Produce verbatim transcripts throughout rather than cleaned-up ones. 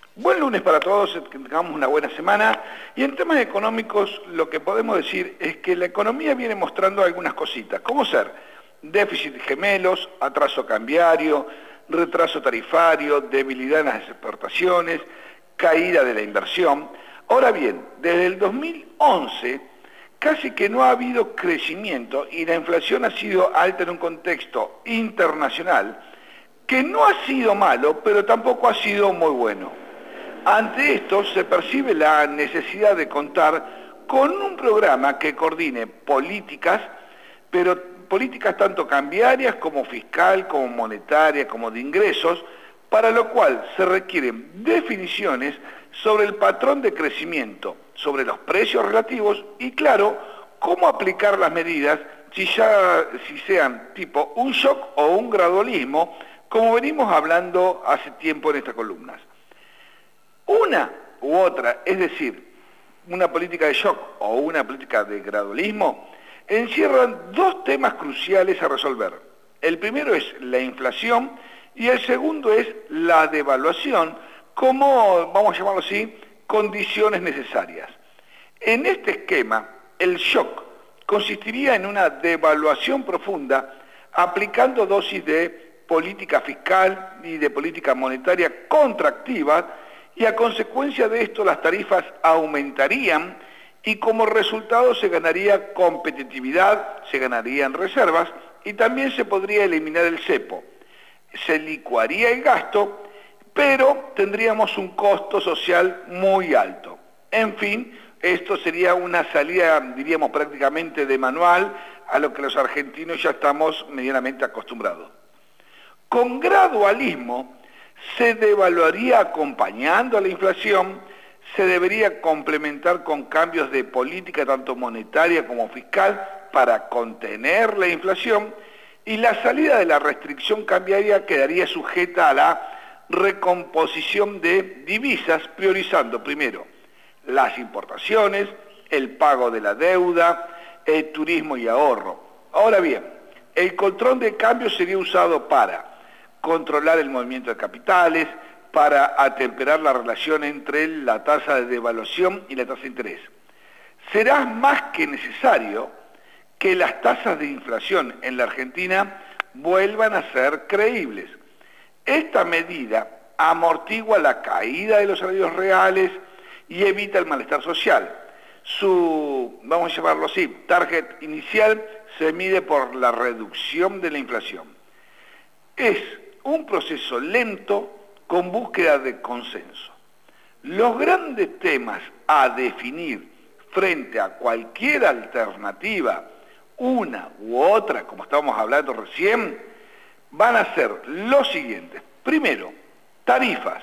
Buen lunes para todos, que tengamos una buena semana. Y en temas económicos lo que podemos decir es que la economía viene mostrando algunas cositas, como ser déficit gemelos, atraso cambiario, retraso tarifario, debilidad en las exportaciones, caída de la inversión. Ahora bien, desde el dos mil once casi que no ha habido crecimiento y la inflación ha sido alta en un contexto internacional que no ha sido malo, pero tampoco ha sido muy bueno. Ante esto se percibe la necesidad de contar con un programa que coordine políticas, pero políticas tanto cambiarias como fiscal, como monetaria, como de ingresos, para lo cual se requieren definiciones sobre el patrón de crecimiento, sobre los precios relativos y, claro, cómo aplicar las medidas, si, ya, si sean tipo un shock o un gradualismo, como venimos hablando hace tiempo en estas columnas. Una u otra, es decir, una política de shock o una política de gradualismo, encierran dos temas cruciales a resolver. El primero es la inflación y el segundo es la devaluación, como, vamos a llamarlo así, condiciones necesarias. En este esquema, el shock consistiría en una devaluación profunda aplicando dosis de política fiscal y de política monetaria contractiva, y a consecuencia de esto las tarifas aumentarían y como resultado se ganaría competitividad, se ganarían reservas y también se podría eliminar el cepo. Se licuaría el gasto, pero tendríamos un costo social muy alto. En fin, esto sería una salida, diríamos, prácticamente de manual a lo que los argentinos ya estamos medianamente acostumbrados. Con gradualismo se devaluaría acompañando a la inflación, se debería complementar con cambios de política tanto monetaria como fiscal para contener la inflación y la salida de la restricción cambiaria quedaría sujeta a la recomposición de divisas, priorizando primero las importaciones, el pago de la deuda, el turismo y ahorro. Ahora bien, el control de cambio sería usado para controlar el movimiento de capitales, para atemperar la relación entre la tasa de devaluación y la tasa de interés. Será más que necesario que las tasas de inflación en la Argentina vuelvan a ser creíbles. Esta medida amortigua la caída de los salarios reales y evita el malestar social. Su, vamos a llamarlo así, target inicial se mide por la reducción de la inflación. Es un proceso lento con búsqueda de consenso. Los grandes temas a definir frente a cualquier alternativa, una u otra, como estábamos hablando recién, van a ser los siguientes. Primero, tarifas.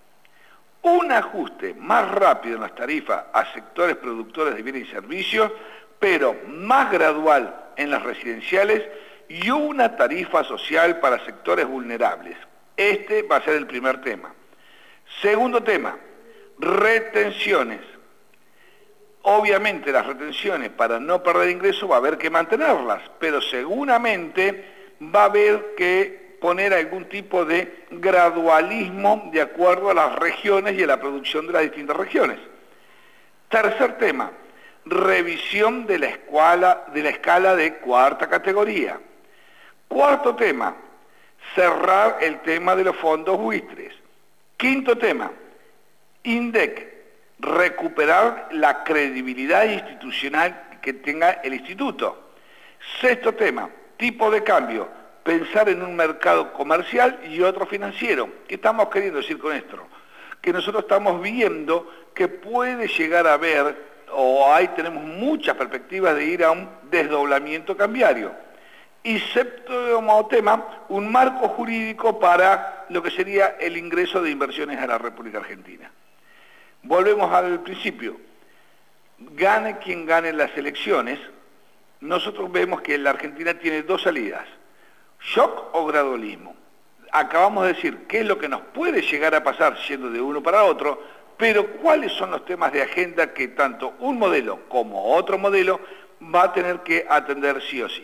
Un ajuste más rápido en las tarifas a sectores productores de bienes y servicios, pero más gradual en las residenciales, y una tarifa social para sectores vulnerables. Este va a ser el primer tema. Segundo tema, retenciones. Obviamente las retenciones, para no perder ingresos, va a haber que mantenerlas, pero seguramente va a haber que poner algún tipo de gradualismo de acuerdo a las regiones y a la producción de las distintas regiones. Tercer tema, revisión de la escala de, la escala de cuarta categoría. Cuarto tema, cerrar el tema de los fondos buitres. Quinto tema, INDEC, recuperar la credibilidad institucional que tenga el instituto. Sexto tema, tipo de cambio, pensar en un mercado comercial y otro financiero. ¿Qué estamos queriendo decir con esto? Que nosotros estamos viendo que puede llegar a haber, o ahí tenemos muchas perspectivas de ir a un desdoblamiento cambiario. Y séptimo tema, un marco jurídico para lo que sería el ingreso de inversiones a la República Argentina. Volvemos al principio. Gane quien gane las elecciones, nosotros vemos que la Argentina tiene dos salidas, shock o gradualismo. Acabamos de decir qué es lo que nos puede llegar a pasar yendo de uno para otro, pero cuáles son los temas de agenda que tanto un modelo como otro modelo va a tener que atender sí o sí.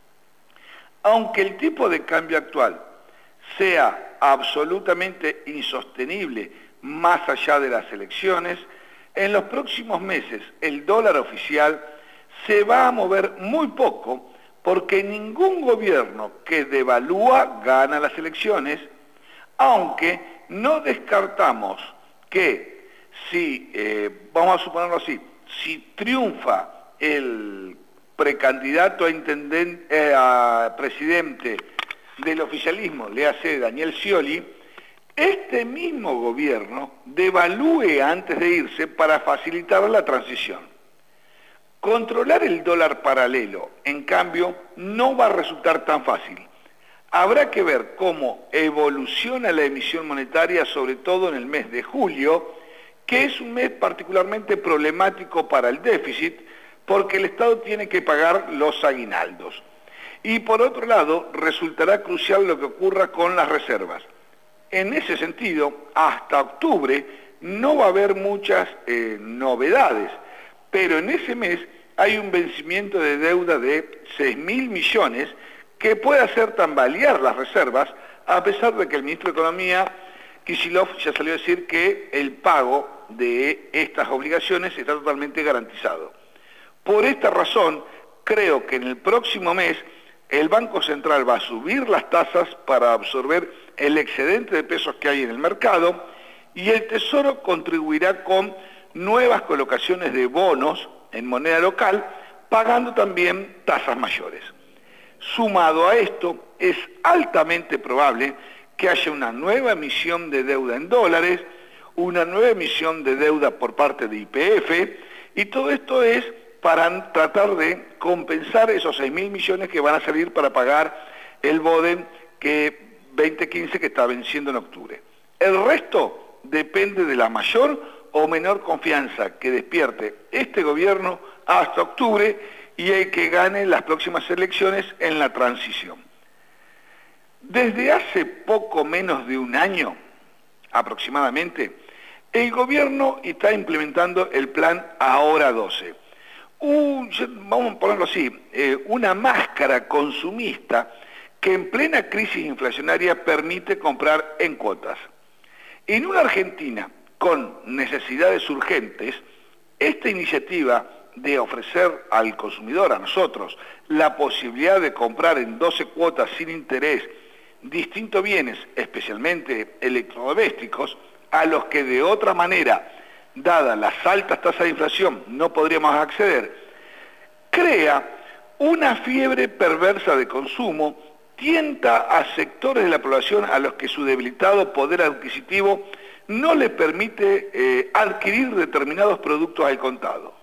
Aunque el tipo de cambio actual sea absolutamente insostenible más allá de las elecciones, en los próximos meses el dólar oficial se va a mover muy poco porque ningún gobierno que devalúa gana las elecciones, aunque no descartamos que si, eh, vamos a suponerlo así, si triunfa el precandidato a, intendente, eh, a presidente del oficialismo, le hace Daniel Scioli, este mismo gobierno devalúe antes de irse para facilitar la transición. Controlar el dólar paralelo, en cambio, no va a resultar tan fácil. Habrá que ver cómo evoluciona la emisión monetaria, sobre todo en el mes de julio, que es un mes particularmente problemático para el déficit, porque el Estado tiene que pagar los aguinaldos. Y por otro lado, resultará crucial lo que ocurra con las reservas. En ese sentido, hasta octubre no va a haber muchas eh, novedades, pero en ese mes hay un vencimiento de deuda de seis mil millones que puede hacer tambalear las reservas, a pesar de que el ministro de Economía, Kicillof, ya salió a decir que el pago de estas obligaciones está totalmente garantizado. Por esta razón, creo que en el próximo mes el Banco Central va a subir las tasas para absorber el excedente de pesos que hay en el mercado y el Tesoro contribuirá con nuevas colocaciones de bonos en moneda local, pagando también tasas mayores. Sumado a esto, es altamente probable que haya una nueva emisión de deuda en dólares, una nueva emisión de deuda por parte de Y P F, y todo esto es para tratar de compensar esos seis mil millones que van a salir para pagar el BODEN que veinte quince que está venciendo en octubre. El resto depende de la mayor o menor confianza que despierte este gobierno hasta octubre y el que gane las próximas elecciones en la transición. Desde hace poco menos de un año, aproximadamente, el gobierno está implementando el plan Ahora doce. Un, vamos a ponerlo así, eh, una máscara consumista que en plena crisis inflacionaria permite comprar en cuotas. En una Argentina con necesidades urgentes, esta iniciativa de ofrecer al consumidor, a nosotros, la posibilidad de comprar en doce cuotas sin interés distintos bienes, especialmente electrodomésticos, a los que de otra manera, dadas las altas tasas de inflación, no podríamos acceder, crea una fiebre perversa de consumo, tienta a sectores de la población a los que su debilitado poder adquisitivo no les permite eh, adquirir determinados productos al contado.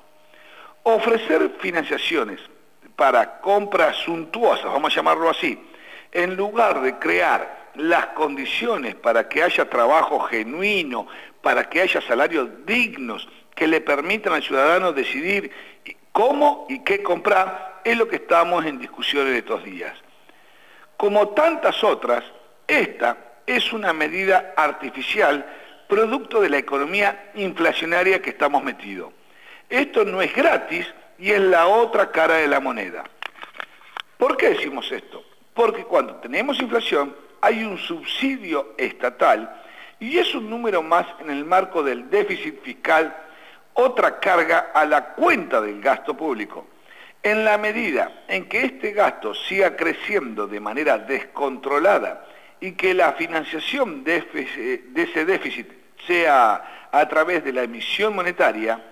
Ofrecer financiaciones para compras suntuosas, vamos a llamarlo así, en lugar de crear las condiciones para que haya trabajo genuino, para que haya salarios dignos que le permitan al ciudadano decidir cómo y qué comprar, es lo que estamos en discusión en estos días. Como tantas otras, esta es una medida artificial producto de la economía inflacionaria que estamos metidos. Esto no es gratis y es la otra cara de la moneda. ¿Por qué decimos esto? Porque cuando tenemos inflación hay un subsidio estatal y es un número más en el marco del déficit fiscal, otra carga a la cuenta del gasto público. En la medida en que este gasto siga creciendo de manera descontrolada y que la financiación de ese déficit sea a través de la emisión monetaria,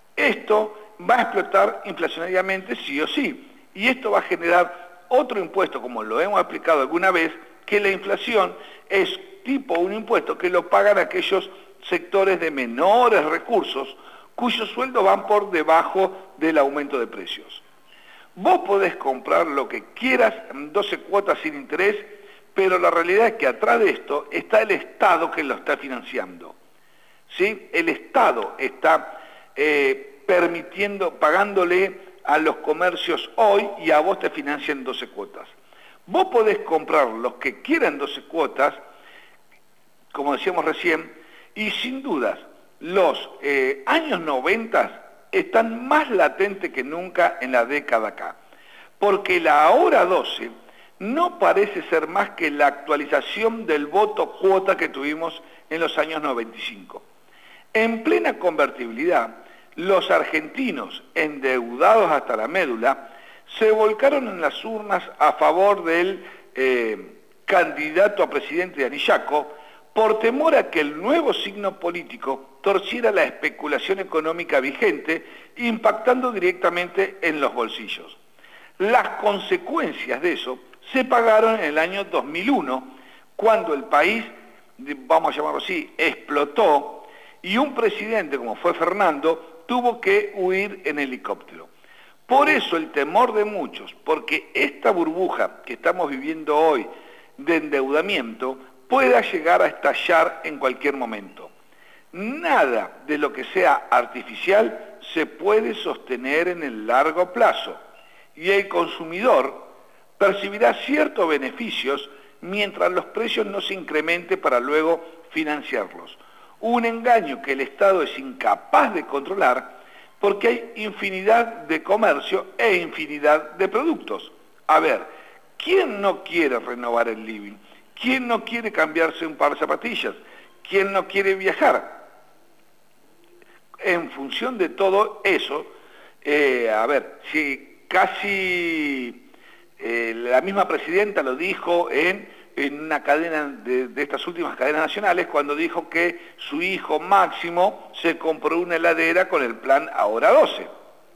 esto va a explotar inflacionariamente sí o sí. Y esto va a generar otro impuesto, como lo hemos aplicado alguna vez, que la inflación es tipo un impuesto que lo pagan aquellos sectores de menores recursos cuyos sueldos van por debajo del aumento de precios. Vos podés comprar lo que quieras en doce cuotas sin interés, pero la realidad es que atrás de esto está el Estado que lo está financiando. ¿Sí? El Estado está eh, permitiendo, pagándole a los comercios hoy y a vos te financian doce cuotas. Vos podés comprar los que quieran doce cuotas, como decíamos recién, y sin dudas los eh, años noventa están más latentes que nunca en la década acá, porque la Ahora doce no parece ser más que la actualización del voto cuota que tuvimos en los años noventa y cinco. En plena convertibilidad, los argentinos, endeudados hasta la médula, se volcaron en las urnas a favor del eh, candidato a presidente de Anillaco por temor a que el nuevo signo político torciera la especulación económica vigente, impactando directamente en los bolsillos. Las consecuencias de eso se pagaron en el año dos mil uno, cuando el país, vamos a llamarlo así, explotó, y un presidente como fue Fernando tuvo que huir en helicóptero. Por eso el temor de muchos, porque esta burbuja que estamos viviendo hoy de endeudamiento pueda llegar a estallar en cualquier momento. Nada de lo que sea artificial se puede sostener en el largo plazo, y el consumidor percibirá ciertos beneficios mientras los precios no se incrementen para luego financiarlos. Un engaño que el Estado es incapaz de controlar porque hay infinidad de comercio e infinidad de productos. A ver, ¿quién no quiere renovar el living? ¿Quién no quiere cambiarse un par de zapatillas? ¿Quién no quiere viajar? En función de todo eso, eh, a ver, si casi eh, la misma presidenta lo dijo en, en una cadena de, de estas últimas cadenas nacionales, cuando dijo que su hijo Máximo se compró una heladera con el plan Ahora doce.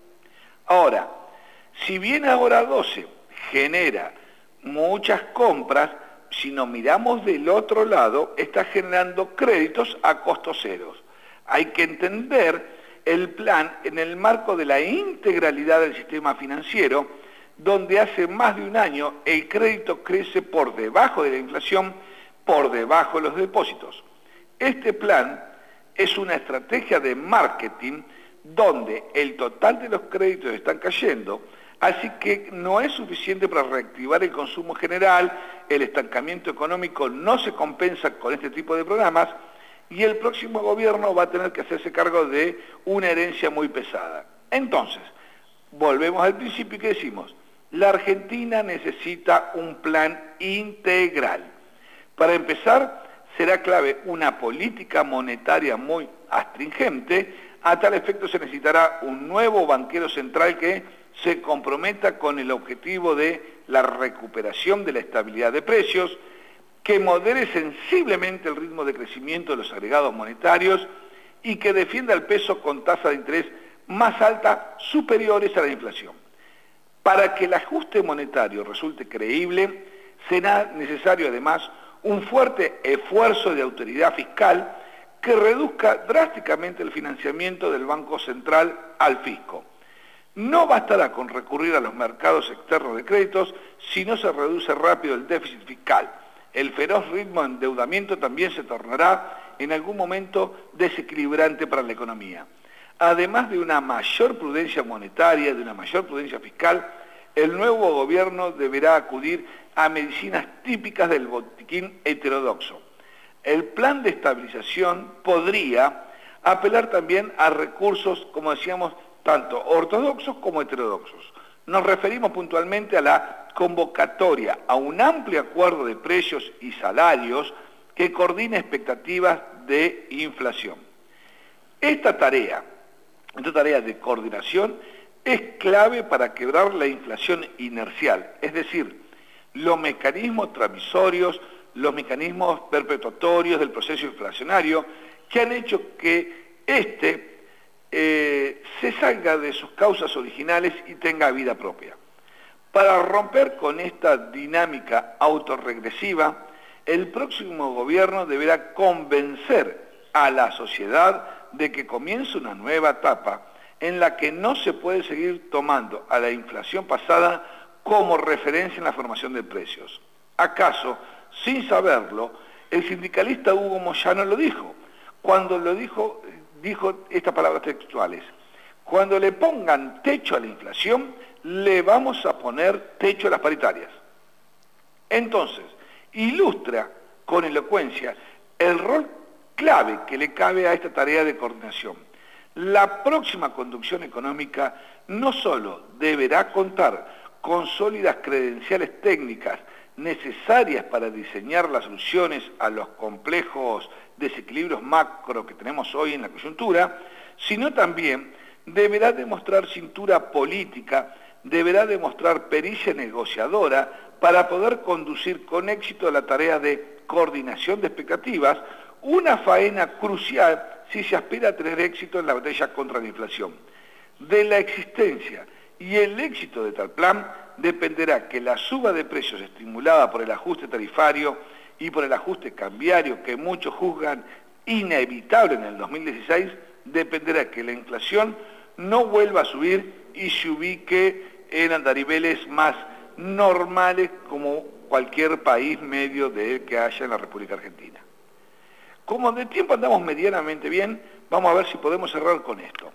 Ahora, si bien Ahora doce genera muchas compras, si nos miramos del otro lado, está generando créditos a costos ceros. Hay que entender el plan en el marco de la integralidad del sistema financiero, donde hace más de un año el crédito crece por debajo de la inflación, por debajo de los depósitos. Este plan es una estrategia de marketing donde el total de los créditos están cayendo, así que no es suficiente para reactivar el consumo general, el estancamiento económico no se compensa con este tipo de programas, y el próximo gobierno va a tener que hacerse cargo de una herencia muy pesada. Entonces, volvemos al principio que decimos, la Argentina necesita un plan integral. Para empezar, será clave una política monetaria muy astringente. A tal efecto se necesitará un nuevo banquero central que se comprometa con el objetivo de la recuperación de la estabilidad de precios, que modere sensiblemente el ritmo de crecimiento de los agregados monetarios y que defienda el peso con tasa de interés más alta superiores a la inflación. Para que el ajuste monetario resulte creíble, será necesario además un fuerte esfuerzo de autoridad fiscal que reduzca drásticamente el financiamiento del Banco Central al fisco. No bastará con recurrir a los mercados externos de créditos si no se reduce rápido el déficit fiscal. El feroz ritmo de endeudamiento también se tornará en algún momento desequilibrante para la economía. Además de una mayor prudencia monetaria, de una mayor prudencia fiscal, el nuevo gobierno deberá acudir a medicinas típicas del botiquín heterodoxo. El plan de estabilización podría apelar también a recursos, como decíamos, tanto ortodoxos como heterodoxos. Nos referimos puntualmente a la convocatoria a un amplio acuerdo de precios y salarios que coordine expectativas de inflación. Esta tarea, esta tarea de coordinación es clave para quebrar la inflación inercial, es decir, los mecanismos transmisorios, los mecanismos perpetuatorios del proceso inflacionario que han hecho que éste eh, se salga de sus causas originales y tenga vida propia. Para romper con esta dinámica autorregresiva, el próximo gobierno deberá convencer a la sociedad de que comienza una nueva etapa en la que no se puede seguir tomando a la inflación pasada como referencia en la formación de precios. ¿Acaso, sin saberlo, el sindicalista Hugo Moyano lo dijo? Cuando lo dijo, dijo estas palabras textuales: cuando le pongan techo a la inflación, le vamos a poner techo a las paritarias. Entonces, ilustra con elocuencia el rol clave que le cabe a esta tarea de coordinación. La próxima conducción económica no solo deberá contar con sólidas credenciales técnicas necesarias para diseñar las soluciones a los complejos desequilibrios macro que tenemos hoy en la coyuntura, sino también deberá demostrar cintura política, deberá demostrar pericia negociadora para poder conducir con éxito la tarea de coordinación de expectativas, una faena crucial si se aspira a tener éxito en la batalla contra la inflación. De la existencia y el éxito de tal plan dependerá que la suba de precios estimulada por el ajuste tarifario y por el ajuste cambiario que muchos juzgan inevitable en el dos mil dieciséis, dependerá que la inflación no vuelva a subir y se ubique en andariveles más normales como cualquier país medio de que haya en la República Argentina. Como de tiempo andamos medianamente bien, vamos a ver si podemos cerrar con esto.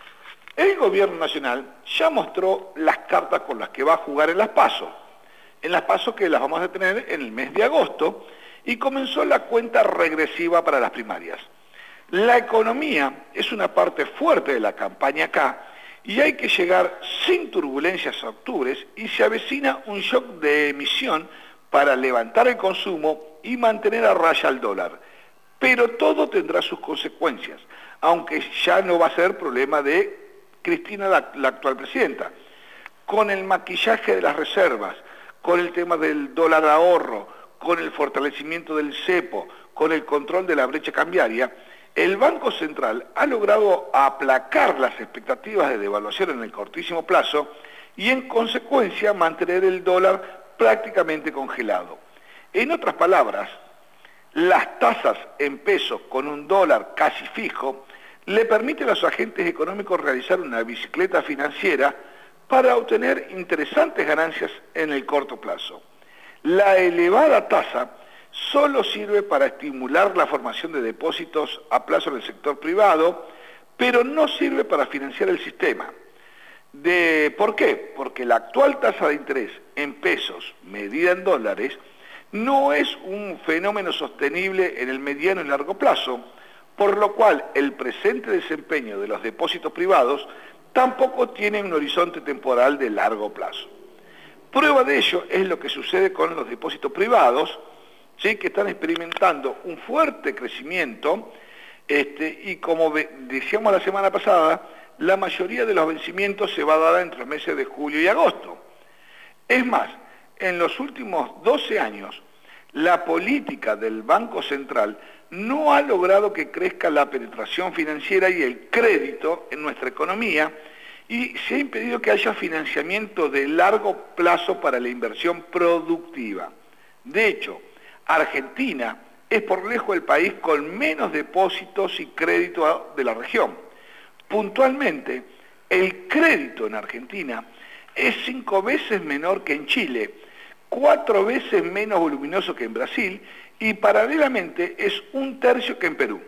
El gobierno nacional ya mostró las cartas con las que va a jugar en las PASO, en las PASO que las vamos a tener en el mes de agosto, y comenzó la cuenta regresiva para las primarias. La economía es una parte fuerte de la campaña acá, y hay que llegar sin turbulencias a octubre, y se avecina un shock de emisión para levantar el consumo y mantener a raya el dólar. Pero todo tendrá sus consecuencias, aunque ya no va a ser problema de Cristina, la, la actual presidenta. Con el maquillaje de las reservas, con el tema del dólar ahorro, con el fortalecimiento del cepo, con el control de la brecha cambiaria, el Banco Central ha logrado aplacar las expectativas de devaluación en el cortísimo plazo y en consecuencia mantener el dólar prácticamente congelado. En otras palabras, las tasas en pesos con un dólar casi fijo le permiten a los agentes económicos realizar una bicicleta financiera para obtener interesantes ganancias en el corto plazo. La elevada tasa solo sirve para estimular la formación de depósitos a plazo en el sector privado, pero no sirve para financiar el sistema. De, ¿Por qué? Porque la actual tasa de interés en pesos, medida en dólares, no es un fenómeno sostenible en el mediano y largo plazo, por lo cual el presente desempeño de los depósitos privados tampoco tiene un horizonte temporal de largo plazo. Prueba de ello es lo que sucede con los depósitos privados, ¿sí?, que están experimentando un fuerte crecimiento, este, y como decíamos la semana pasada, la mayoría de los vencimientos se va a dar entre los meses de julio y agosto. Es más, en los últimos doce años, la política del Banco Central no ha logrado que crezca la penetración financiera y el crédito en nuestra economía, y se ha impedido que haya financiamiento de largo plazo para la inversión productiva. De hecho, Argentina es por lejos el país con menos depósitos y crédito de la región. Puntualmente, el crédito en Argentina es cinco veces menor que en Chile, cuatro veces menos voluminoso que en Brasil y paralelamente es un tercio que en Perú.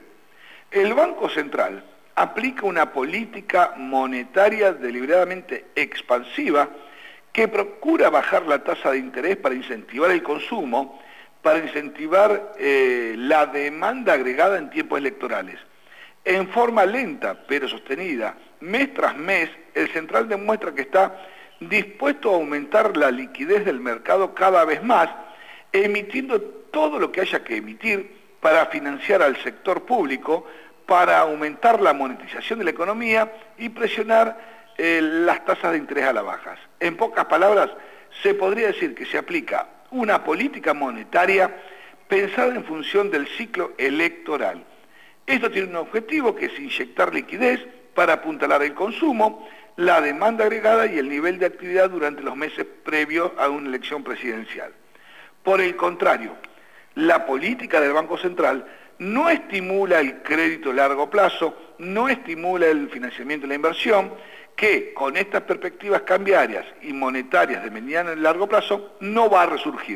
El Banco Central aplica una política monetaria deliberadamente expansiva que procura bajar la tasa de interés para incentivar el consumo, para incentivar eh, la demanda agregada en tiempos electorales. En forma lenta pero sostenida, mes tras mes, el Central demuestra que está dispuesto a aumentar la liquidez del mercado cada vez más, emitiendo todo lo que haya que emitir para financiar al sector público, para aumentar la monetización de la economía y presionar eh, las tasas de interés a la baja. En pocas palabras, se podría decir que se aplica una política monetaria pensada en función del ciclo electoral. Esto tiene un objetivo que es inyectar liquidez para apuntalar el consumo, la demanda agregada y el nivel de actividad durante los meses previos a una elección presidencial. Por el contrario, la política del Banco Central no estimula el crédito a largo plazo, no estimula el financiamiento de la inversión, que con estas perspectivas cambiarias y monetarias de mediano y largo plazo no va a resurgir.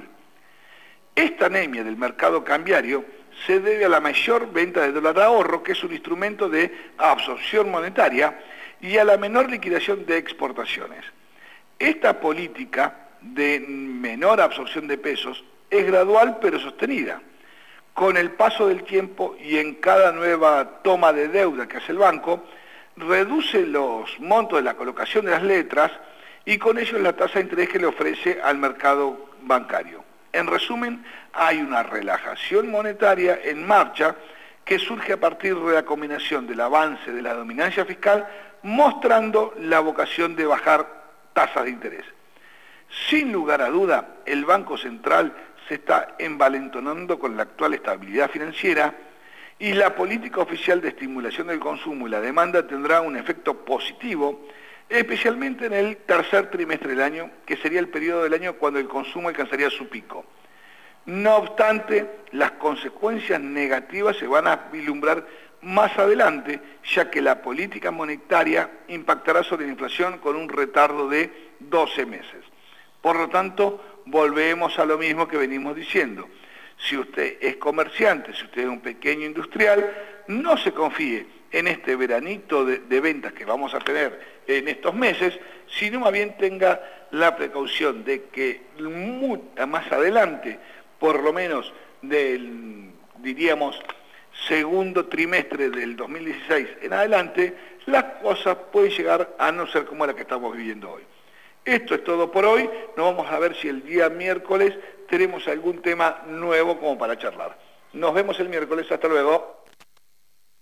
Esta anemia del mercado cambiario se debe a la mayor venta de dólar ahorro, que es un instrumento de absorción monetaria, y a la menor liquidación de exportaciones. Esta política de menor absorción de pesos es gradual pero sostenida. Con el paso del tiempo y en cada nueva toma de deuda que hace el banco, reduce los montos de la colocación de las letras y con ello la tasa de interés que le ofrece al mercado bancario. En resumen, hay una relajación monetaria en marcha que surge a partir de la combinación del avance de la dominancia fiscal, mostrando la vocación de bajar tasas de interés. Sin lugar a duda, el Banco Central se está envalentonando con la actual estabilidad financiera y la política oficial de estimulación del consumo y la demanda tendrá un efecto positivo, especialmente en el tercer trimestre del año, que sería el periodo del año cuando el consumo alcanzaría su pico. No obstante, las consecuencias negativas se van a vislumbrar más adelante, ya que la política monetaria impactará sobre la inflación con un retardo de doce meses. Por lo tanto, volvemos a lo mismo que venimos diciendo. Si usted es comerciante, si usted es un pequeño industrial, no se confíe en este veranito de, de ventas que vamos a tener en estos meses, sino más bien tenga la precaución de que muy, más adelante, por lo menos del, diríamos, segundo trimestre del dos mil dieciséis en adelante, las cosas pueden llegar a no ser como la que estamos viviendo hoy. Esto es todo por hoy. Nos vamos a ver si el día miércoles tenemos algún tema nuevo como para charlar. Nos vemos el miércoles. Hasta luego.